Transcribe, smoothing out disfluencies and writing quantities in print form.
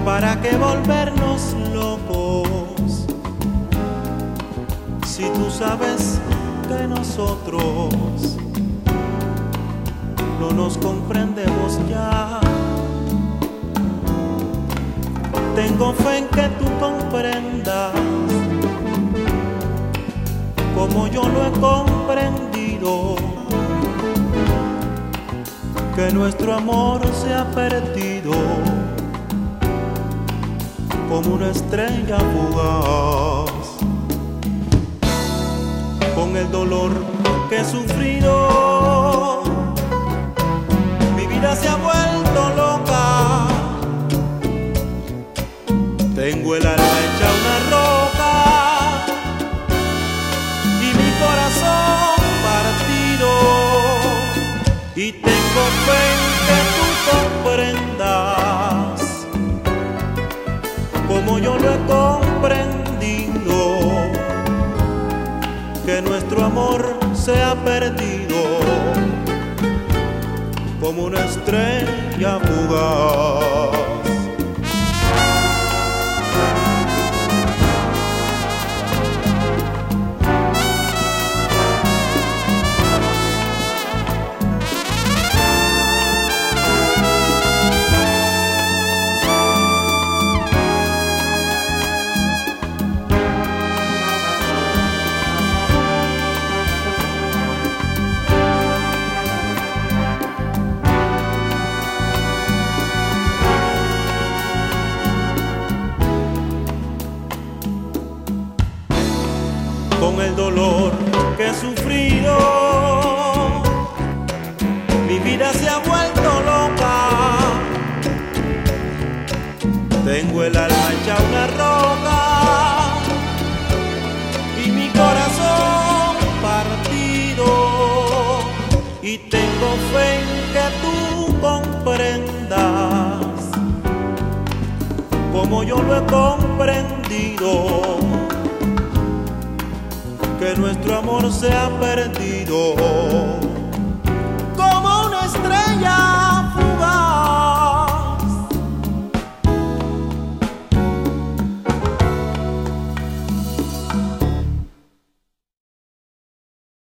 ¿Para qué volvernos locos si tú sabes que nosotros no nos comprendemos ya? Tengo fe en que tú comprendas como yo lo he comprendido, que nuestro amor se ha perdido como una estrella fugaz. Con el dolor que he sufrido, mi vida se ha vuelto loca. Tengo el alma hecha una roca y mi corazón partido, y tengo fe en que tú comprendas como yo lo he comprendido, que nuestro amor se ha perdido como una estrella fugaz. Con el dolor que he sufrido, mi vida se ha vuelto loca. Tengo el alma hecha una roca y mi corazón partido, y tengo fe en que tú comprendas como yo lo he comprendido, que nuestro amor se ha perdido